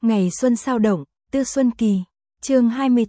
Ngày xuân sao động, Tư Xuân Kỳ, chương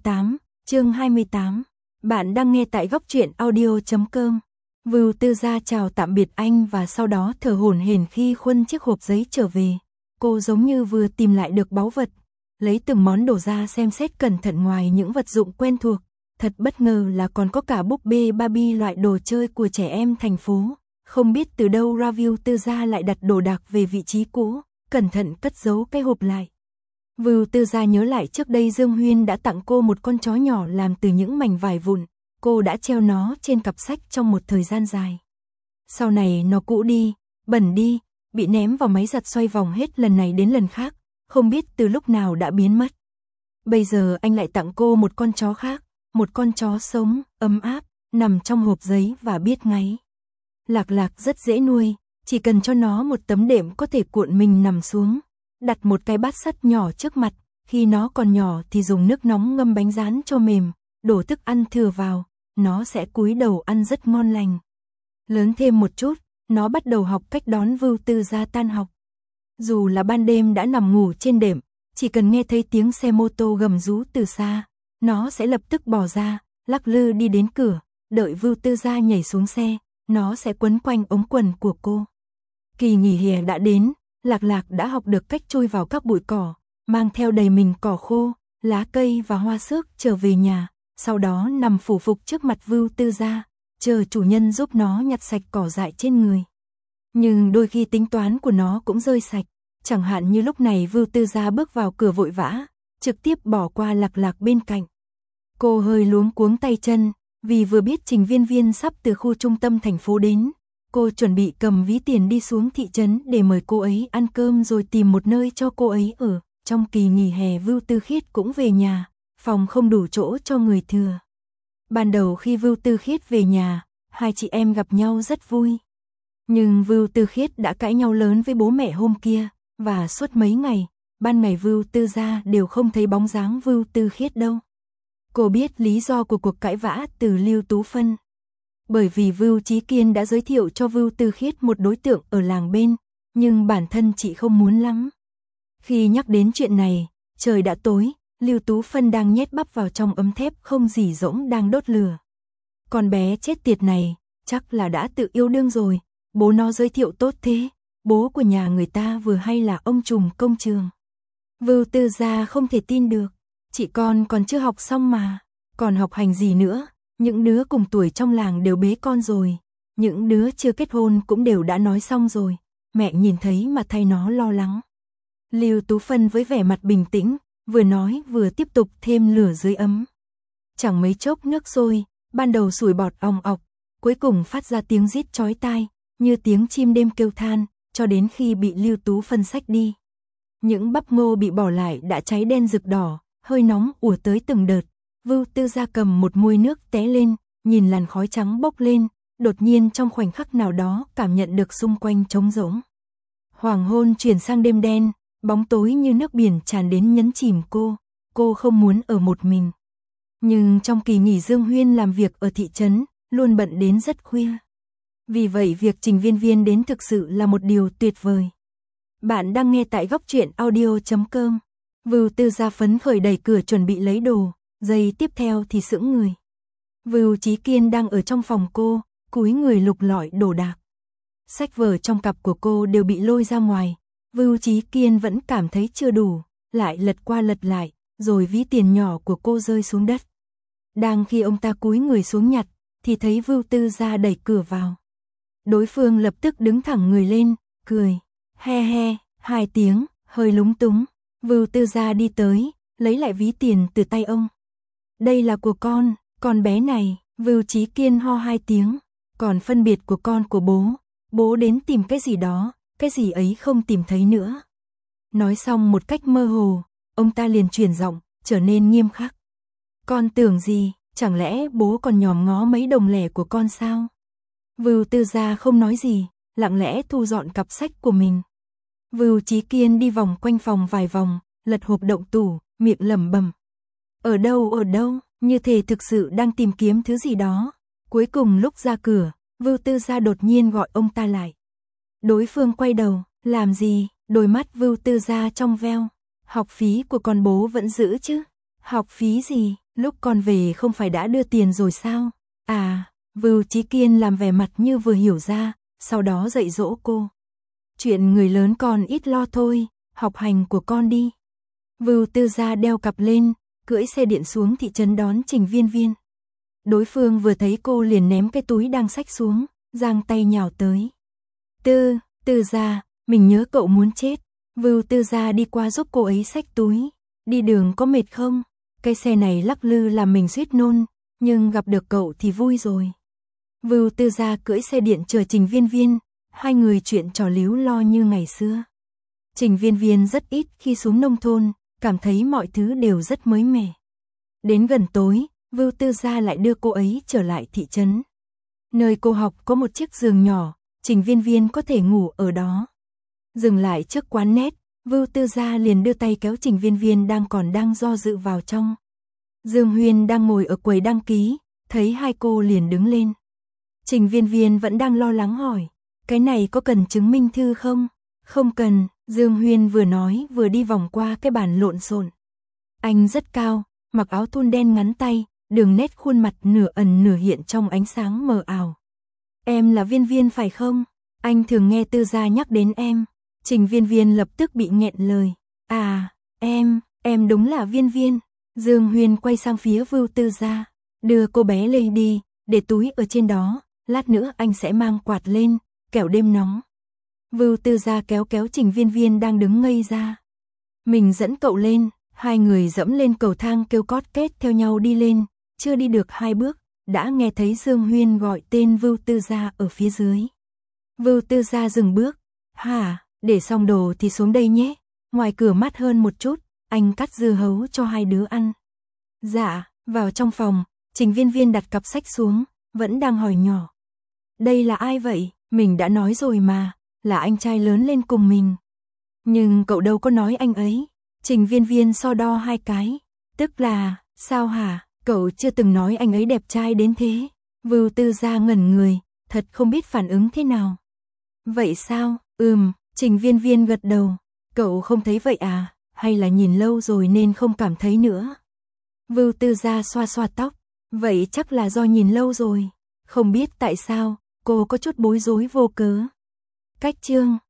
28. Bạn đang nghe tại góc truyện audio.com. Vưu Tư Gia chào tạm biệt anh và sau đó thở hổn hển khi khuân chiếc hộp giấy trở về. Cô giống như vừa tìm lại được báu vật, lấy từng món đồ ra xem xét cẩn thận. Ngoài những vật dụng quen thuộc, thật bất ngờ là còn có cả búp bê Barbie, loại đồ chơi của trẻ em thành phố. Không biết từ đâu ra Vưu Tư Gia lại đặt đồ đạc về vị trí cũ, cẩn thận cất giấu cái hộp lại. Vưu Tư Gia nhớ lại trước đây Dương Huyên đã tặng cô một con chó nhỏ làm từ những mảnh vải vụn, cô đã treo nó trên cặp sách trong một thời gian dài. Sau này nó cũ đi, bẩn đi, bị ném vào máy giặt xoay vòng hết lần này đến lần khác, không biết từ lúc nào đã biến mất. Bây giờ anh lại tặng cô một con chó khác, một con chó sống, ấm áp, nằm trong hộp giấy và biết ngáy. Lạc Lạc rất dễ nuôi, chỉ cần cho nó một tấm đệm có thể cuộn mình nằm xuống, đặt một cái bát sắt nhỏ trước mặt, khi nó còn nhỏ thì dùng nước nóng ngâm bánh rán cho mềm, đổ thức ăn thừa vào, nó sẽ cúi đầu ăn rất ngon lành. Lớn thêm một chút, nó bắt đầu học cách đón Vưu Tư Gia tan học. Dù là ban đêm đã nằm ngủ trên đệm, chỉ cần nghe thấy tiếng xe mô tô gầm rú từ xa, nó sẽ lập tức bò ra, lắc lư đi đến cửa, đợi Vưu Tư Gia nhảy xuống xe, nó sẽ quấn quanh ống quần của cô. Kỳ nghỉ hè đã đến, Lạc Lạc đã học được cách chui vào các bụi cỏ, mang theo đầy mình cỏ khô, lá cây và hoa xước trở về nhà, sau đó nằm phủ phục trước mặt Vưu Tư Gia, chờ chủ nhân giúp nó nhặt sạch cỏ dại trên người. Nhưng đôi khi tính toán của nó cũng rơi sạch, chẳng hạn như lúc này Vưu Tư Gia bước vào cửa vội vã, trực tiếp bỏ qua Lạc Lạc bên cạnh. Cô hơi luống cuống tay chân, vì vừa biết Trình Viên Viên sắp từ khu trung tâm thành phố đến. Cô chuẩn bị cầm ví tiền đi xuống thị trấn để mời cô ấy ăn cơm rồi tìm một nơi cho cô ấy ở. Trong kỳ nghỉ hè Vưu Tư Khiết cũng về nhà, phòng không đủ chỗ cho người thừa. Ban đầu khi Vưu Tư Khiết về nhà, hai chị em gặp nhau rất vui. Nhưng Vưu Tư Khiết đã cãi nhau lớn với bố mẹ hôm kia, và suốt mấy ngày, ban ngày Vưu Tư Gia đều không thấy bóng dáng Vưu Tư Khiết đâu. Cô biết lý do của cuộc cãi vã từ Lưu Tú Phân. Bởi vì Vưu Chí Kiên đã giới thiệu cho Vưu Tư Khiết một đối tượng ở làng bên, nhưng bản thân chị không muốn lắm. Khi nhắc đến chuyện này, trời đã tối, Lưu Tú Phân đang nhét bắp vào trong ấm thép không dỉ dỗng đang đốt lửa. Con bé chết tiệt này, chắc là đã tự yêu đương rồi, bố nó giới thiệu tốt thế, bố của nhà người ta vừa hay là ông trùm công trường. Vưu Tư Gia không thể tin được, chị con còn chưa học xong mà, còn học hành gì nữa. Những đứa cùng tuổi trong làng đều bế con rồi, những đứa chưa kết hôn cũng đều đã nói xong rồi, mẹ nhìn thấy mà thay nó lo lắng. Lưu Tú Phân với vẻ mặt bình tĩnh, vừa nói vừa tiếp tục thêm lửa dưới ấm. Chẳng mấy chốc nước sôi, ban đầu sủi bọt ong ọc, cuối cùng phát ra tiếng rít chói tai, như tiếng chim đêm kêu than, cho đến khi bị Lưu Tú Phân xách đi. Những bắp ngô bị bỏ lại đã cháy đen rực đỏ, hơi nóng ùa tới từng đợt. Vưu Tư Gia cầm một muôi nước té lên, nhìn làn khói trắng bốc lên, đột nhiên trong khoảnh khắc nào đó cảm nhận được xung quanh trống rỗng. Hoàng hôn chuyển sang đêm đen, bóng tối như nước biển tràn đến nhấn chìm cô không muốn ở một mình. Nhưng trong kỳ nghỉ Dương Huyên làm việc ở thị trấn, luôn bận đến rất khuya. Vì vậy việc Trình Viên Viên đến thực sự là một điều tuyệt vời. Bạn đang nghe tại góc truyện audio.com. Vưu Tư Gia phấn khởi đẩy cửa chuẩn bị lấy đồ. Giây tiếp theo thì sững người. Vưu Chí Kiên đang ở trong phòng cô, cúi người lục lọi đồ đạc. Sách vở trong cặp của cô đều bị lôi ra ngoài. Vưu Chí Kiên vẫn cảm thấy chưa đủ, lại lật qua lật lại, rồi ví tiền nhỏ của cô rơi xuống đất. Đang khi ông ta cúi người xuống nhặt, thì thấy Vưu Tư Gia đẩy cửa vào. Đối phương lập tức đứng thẳng người lên, cười, he he, hai tiếng, hơi lúng túng. Vưu Tư Gia đi tới, lấy lại ví tiền từ tay ông. Đây là của con bé này, Vưu Chí Kiên ho hai tiếng, còn phân biệt của con của bố đến tìm cái gì đó, cái gì ấy không tìm thấy nữa. Nói xong một cách mơ hồ, ông ta liền chuyển giọng, trở nên nghiêm khắc. Con tưởng gì, chẳng lẽ bố còn nhòm ngó mấy đồng lẻ của con sao? Vưu Tư Gia không nói gì, lặng lẽ thu dọn cặp sách của mình. Vưu Chí Kiên đi vòng quanh phòng vài vòng, lật hộp đựng tủ, miệng lẩm bẩm. Ở đâu, như thể thực sự đang tìm kiếm thứ gì đó. Cuối cùng lúc ra cửa, Vưu Tư Gia đột nhiên gọi ông ta lại. Đối phương quay đầu, làm gì? Đôi mắt Vưu Tư Gia trong veo. Học phí của con bố vẫn giữ chứ? Học phí gì, lúc con về không phải đã đưa tiền rồi sao? À, Vưu Chí Kiên làm vẻ mặt như vừa hiểu ra, sau đó dạy dỗ cô. Chuyện người lớn con ít lo thôi, học hành của con đi. Vưu Tư Gia đeo cặp lên, cưỡi xe điện xuống thị trấn đón Trình Viên Viên. Đối phương vừa thấy cô liền ném cái túi đang xách xuống, giang tay nhào tới. Tư Gia, mình nhớ cậu muốn chết. Vưu Tư Gia đi qua giúp cô ấy xách túi. Đi đường có mệt không? Cái xe này lắc lư làm mình suýt nôn, nhưng gặp được cậu thì vui rồi. Vưu Tư Gia cưỡi xe điện chờ Trình Viên Viên, hai người chuyện trò líu lo như ngày xưa. Trình Viên Viên rất ít khi xuống nông thôn, cảm thấy mọi thứ đều rất mới mẻ. Đến gần tối, Vưu Tư Gia lại đưa cô ấy trở lại thị trấn. Nơi cô học có một chiếc giường nhỏ, Trình Viên Viên có thể ngủ ở đó. Dừng lại trước quán nét, Vưu Tư Gia liền đưa tay kéo Trình Viên Viên đang do dự vào trong. Dương Huyên đang ngồi ở quầy đăng ký, thấy hai cô liền đứng lên. Trình Viên Viên vẫn đang lo lắng hỏi, cái này có cần chứng minh thư không? Không cần, Dương Huyên vừa nói vừa đi vòng qua cái bàn lộn xộn. Anh rất cao, mặc áo thun đen ngắn tay, đường nét khuôn mặt nửa ẩn nửa hiện trong ánh sáng mờ ảo. Em là Viên Viên phải không? Anh thường nghe Tư Gia nhắc đến em. Trình Viên Viên lập tức bị nghẹn lời. À, em đúng là Viên Viên. Dương Huyên quay sang phía Vưu Tư Gia. Đưa cô bé lên đi, để túi ở trên đó, lát nữa anh sẽ mang quạt lên, kẻo đêm nóng. Vưu Tư Gia kéo Trình Viên Viên đang đứng ngây ra. Mình dẫn cậu lên, hai người dẫm lên cầu thang kêu cót két theo nhau đi lên, chưa đi được 2 bước, đã nghe thấy Dương Huyên gọi tên Vưu Tư Gia ở phía dưới. Vưu Tư Gia dừng bước. Hả, để xong đồ thì xuống đây nhé, ngoài cửa mát hơn một chút, anh cắt dưa hấu cho hai đứa ăn. Dạ, vào trong phòng, Trình Viên Viên đặt cặp sách xuống, vẫn đang hỏi nhỏ. Đây là ai vậy? Mình đã nói rồi mà, là anh trai lớn lên cùng mình. Nhưng cậu đâu có nói anh ấy. Trình Viên Viên so đo 2 cái. Tức là, sao hả, cậu chưa từng nói anh ấy đẹp trai đến thế. Vưu Tư Gia ngẩn người, thật không biết phản ứng thế nào. Vậy sao? Trình Viên Viên gật đầu. Cậu không thấy vậy à, hay là nhìn lâu rồi nên không cảm thấy nữa? Vưu Tư Gia xoa xoa tóc. Vậy chắc là do nhìn lâu rồi. Không biết tại sao, cô có chút bối rối vô cớ. Cách chương